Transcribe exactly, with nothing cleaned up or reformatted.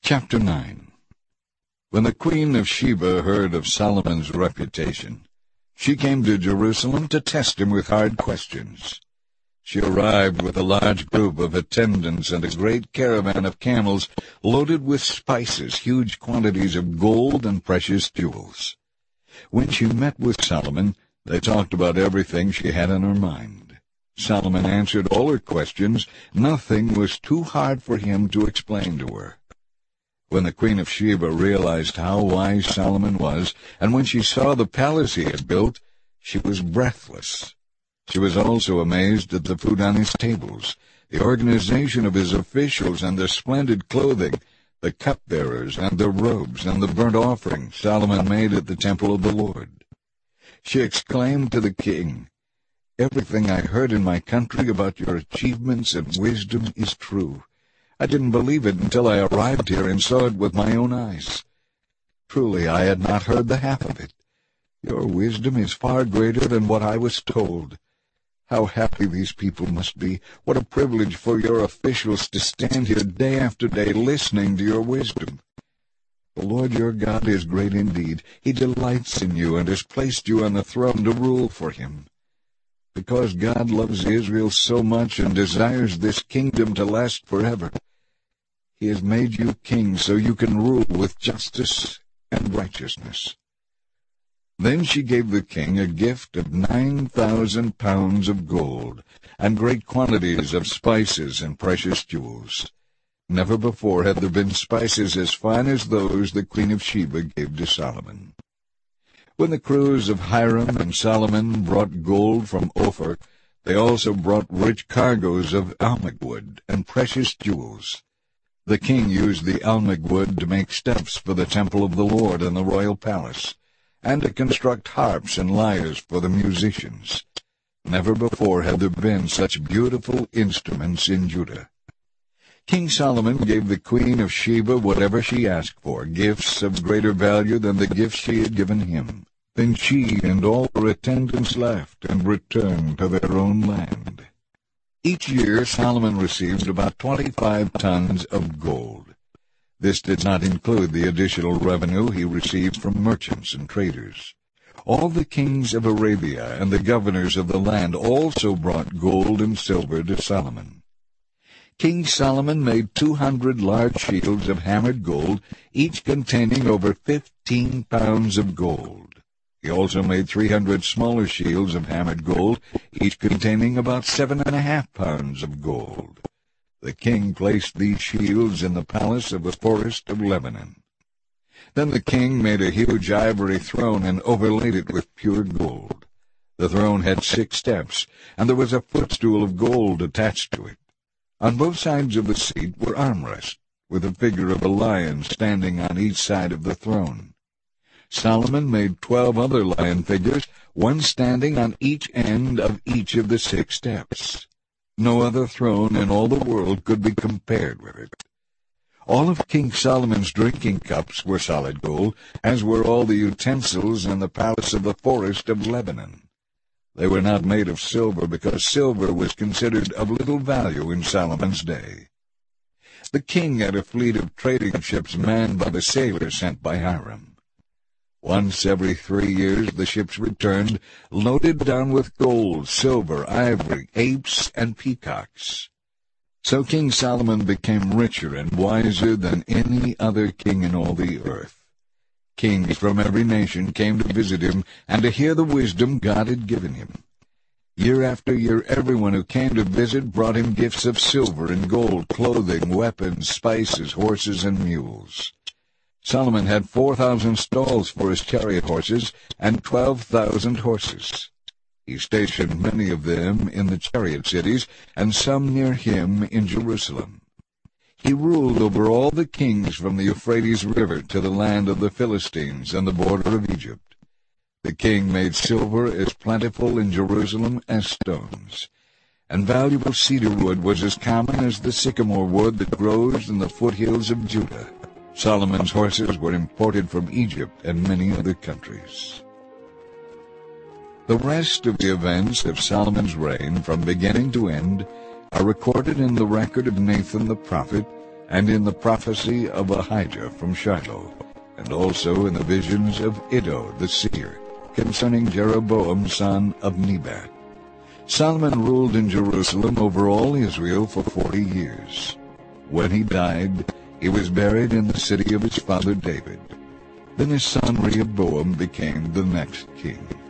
Chapter nine. When the queen of Sheba heard of Solomon's reputation, she came to Jerusalem to test him with hard questions. She arrived with a large group of attendants and a great caravan of camels loaded with spices, huge quantities of gold and precious jewels. When she met with Solomon, they talked about everything she had on her mind. Solomon answered all her questions. Nothing was too hard for him to explain to her. When the queen of Sheba realized how wise Solomon was, and when she saw the palace he had built, she was breathless. She was also amazed at the food on his tables, the organization of his officials and their splendid clothing, the cupbearers and their robes, and the burnt offering Solomon made at the temple of the Lord. She exclaimed to the king, "Everything I heard in my country about your achievements and wisdom is true. I didn't believe it until I arrived here and saw it with my own eyes. Truly, I had not heard the half of it. Your wisdom is far greater than what I was told. How happy these people must be. What a privilege for your officials to stand here day after day listening to your wisdom. The Lord your God is great indeed. He delights in you and has placed you on the throne to rule for him. Because God loves Israel so much and desires this kingdom to last forever, he has made you king so you can rule with justice and righteousness." Then she gave the king a gift of nine thousand pounds of gold and great quantities of spices and precious jewels. Never before had there been spices as fine as those the queen of Sheba gave to Solomon. When the crews of Hiram and Solomon brought gold from Ophir, they also brought rich cargoes of almug wood and precious jewels. The king used the almug wood to make steps for the temple of the Lord in the royal palace, and to construct harps and lyres for the musicians. Never before had there been such beautiful instruments in Judah. King Solomon gave the queen of Sheba whatever she asked for, gifts of greater value than the gifts she had given him. Then she and all her attendants left and returned to their own land. Each year Solomon received about twenty-five tons of gold. This did not include the additional revenue he received from merchants and traders. All the kings of Arabia and the governors of the land also brought gold and silver to Solomon. King Solomon made two hundred large shields of hammered gold, each containing over fifteen pounds of gold. He also made three hundred smaller shields of hammered gold, each containing about seven and a half pounds of gold. The king placed these shields in the palace of the forest of Lebanon. Then the king made a huge ivory throne and overlaid it with pure gold. The throne had six steps, and there was a footstool of gold attached to it. On both sides of the seat were armrests, with a figure of a lion standing on each side of the throne. Solomon made twelve other lion figures, one standing on each end of each of the six steps. No other throne in all the world could be compared with it. All of King Solomon's drinking cups were solid gold, as were all the utensils in the palace of the forest of Lebanon. They were not made of silver, because silver was considered of little value in Solomon's day. The king had a fleet of trading ships manned by the sailors sent by Hiram. Once every three years the ships returned, loaded down with gold, silver, ivory, apes, and peacocks. So King Solomon became richer and wiser than any other king in all the earth. Kings from every nation came to visit him and to hear the wisdom God had given him. Year after year, everyone who came to visit brought him gifts of silver and gold, clothing, weapons, spices, horses, and mules. Solomon had four thousand stalls for his chariot horses and twelve thousand horses. He stationed many of them in the chariot cities, and some near him in Jerusalem. He ruled over all the kings from the Euphrates River to the land of the Philistines and the border of Egypt. The king made silver as plentiful in Jerusalem as stones, and valuable cedar wood was as common as the sycamore wood that grows in the foothills of Judah. Solomon's horses were imported from Egypt and many other countries. The rest of the events of Solomon's reign, from beginning to end, are recorded in the record of Nathan the prophet, and in the prophecy of Ahijah from Shiloh, and also in the visions of Iddo the seer, concerning Jeroboam son of Nebat. Solomon ruled in Jerusalem over all Israel for forty years. When he died, he was buried in the city of his father David. Then his son Rehoboam became the next king.